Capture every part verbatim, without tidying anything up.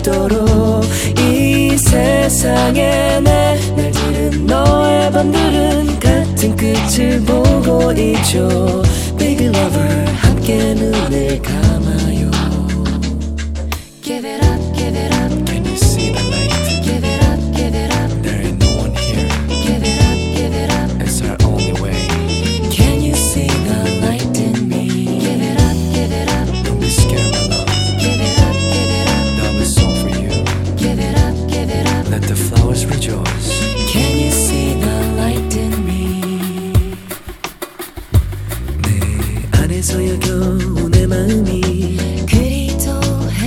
아름답도록 이 세상에 내 날들은 너의 밤들은 같은 끝을 보고 있죠. Baby lover 함께 눈을 감아요. Give it up, give it up. Can you see the light? Give it up, give it up. There ain't no one here. Give it up, give it up. It's our only way. Can you see the light in me? Give it up, give it up. Don't be scared, my love. Give it up, give it up. Love is all for you. Give it up, give it up. Let the flowers rejoice. Can you see the light in me? 내 안에서 여겨온 내 마음이 그리도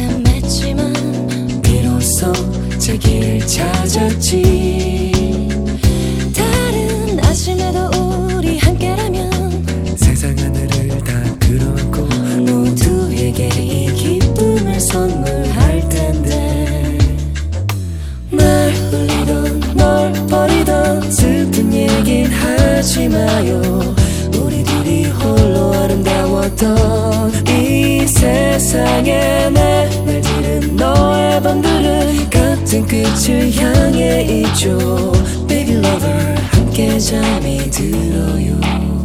헤맸지만 비로소 제 길을 찾았지. 다른 아침에도 우리 함께라면 세상 하늘을 다 끌어안고 모두에게 이 기쁨을 선물할 텐데. 날 울리던 널 버리던 슬픈 얘긴 하지 마요. 우리 둘이 홀로 아름다웠던 이 세상에 내 날들은 너의 밤들은 같은 끝을 향해 있죠. Baby lover 함께 잠이 들어요.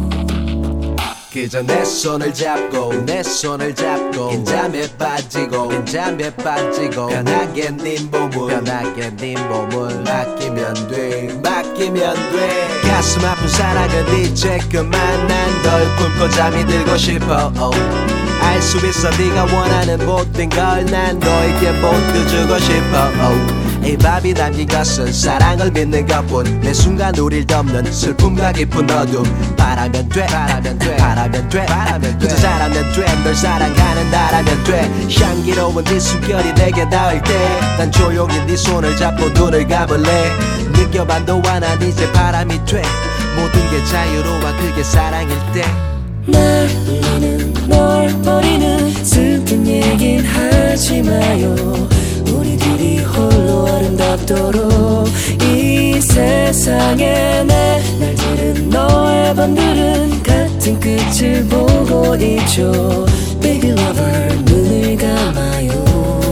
그저 내 손을 잡고 내 손을 잡고 빈잠에 빠지고 빈잠에 빠지고 편하게 네 몸을 편하게 네 몸을 맡기면 돼 맡기면 돼. 가슴 아픈 사랑은 이제 그만 난 널 품고 잠이 들고 싶어. oh. 알 수 있어 네가 원하는 모든 걸 난 너에게 모두 주고 싶어. oh. 이 밥이 담긴 것은 사랑을 믿는 것뿐. 내 순간 우릴 덮는 슬픔과 깊은 어둠. 바라면 돼 바라면 돼 바라면 돼 바라면 돼 그저 잘하면 돼. 널 사랑하는 나라면 돼. 향기로운 네 숨결이 내게 닿을 때 난 조용히 네 손을 잡고 눈을 감을래. 느껴봐도 난 이제 바람이 돼. 모든 게 자유로워 그게 사랑일 때. 날 울리는 널 버리는 슬픈 얘긴 하지 마요. 우리 둘이 홀로 아름답도록 이 세상에 내 날들은 너의 밤들은 같은 끝을 보고 있죠. Baby lover 눈을 감아요.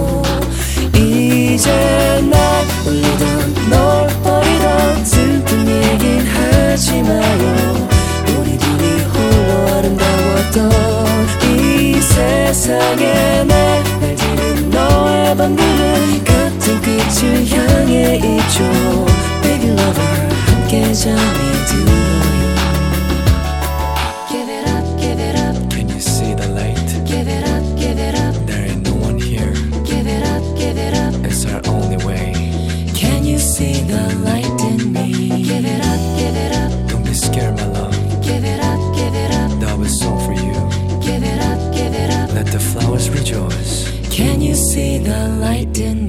이제 날 울리던 널 버리던 슬픈 얘긴 하지 마요. 우리 둘이 홀로 아름다웠던 이 세상에 내 날들은 너의 밤들은 같은 끝을 향해 있죠. Baby lover 함께 잠이 들어요. Give it up, give it up. Can you see the light? Give it up, give it up. There ain't no one here. Give it up, give it up. It's our only way. Can you see the light in me? Give it up, give it up. Don't be scared, my love. Give it up, give it up. Love is all for you. Give it up, give it up. Let the flowers rejoice. Can you see the light in